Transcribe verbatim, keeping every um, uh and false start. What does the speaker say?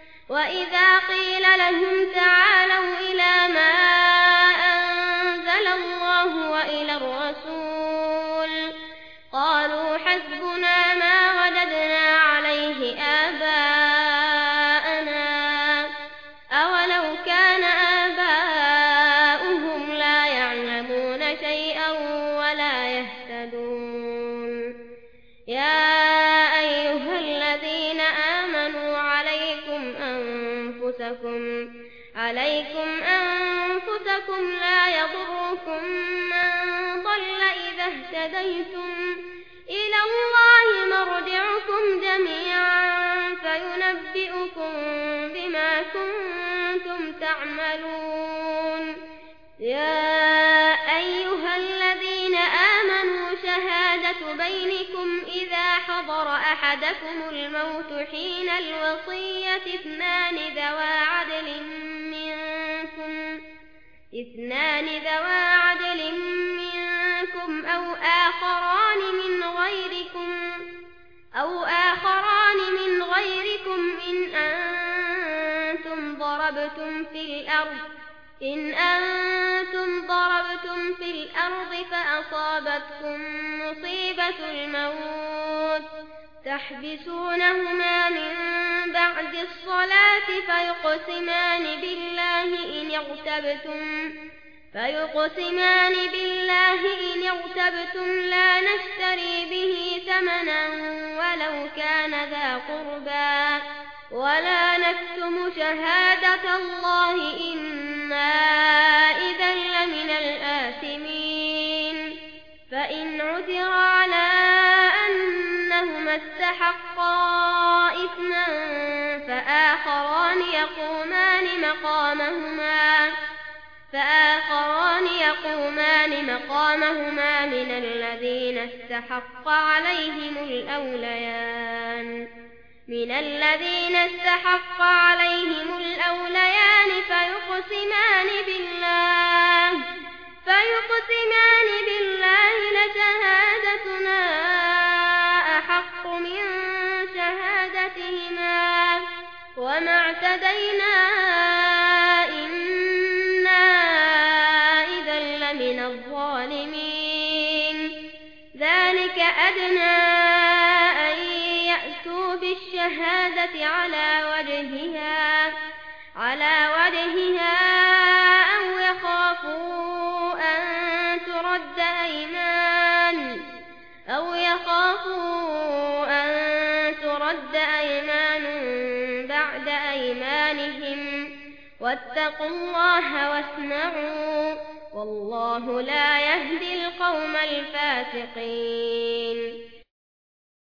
وإذا قيل لهم تعالوا إلى ما أنزل الله وإلى الرسول قالوا حسبنا ما وجدنا عليه آباءنا أولو كان آباؤهم لا يعلمون شيئا ولا يهتدون يا أيها الذين آمنوا عليكم أنفسكم عليكم أنفسكم لا يضركم من ضل إذا اهتديتم إلى الله مرجعكم جميعا فينبئكم بما كنتم تعملون يا أيها الذين آمنوا شهادة بينكم إذا حضر أحدكم الموت حين الوصية اثنان ذوى عدل منكم اثنان ذوى عدل منكم أو آخران من غيركم أو آخران من غيركم إن أنتم ضربتم في الأرض إن أنتم ضربتم في الأرض فأصابتكم مصيبة الموت تحبسونهما من بعد الصلاة فيقسمان بالله إن ارتبتم فيقسمان بالله إن ارتبتم لا نشتري به ثمنا ولو كان ذا قربى ولا نكتم شهادة الله إنا إذا لمن الآثمين فإن عثر على أنهما استحقا إثما فآخران يقومان مقامهما فآخران يقومان مقامهما من الذين استحق عليهم الأوليان من الذين استحق عليهم الأوليان فيقسمان بالله فيقسمان بالله لشهادتنا أحق من شهادتهما وما اعتدينا إنا إذا لمن الظالمين ذلك أدنى بالشهادة على وجهها على وجهها أو يخافوا أن ترد أيمان أو يخافوا أن ترد أيمان بعد أيمانهم واتقوا الله واسمعوا والله لا يهدي القوم الفاسقين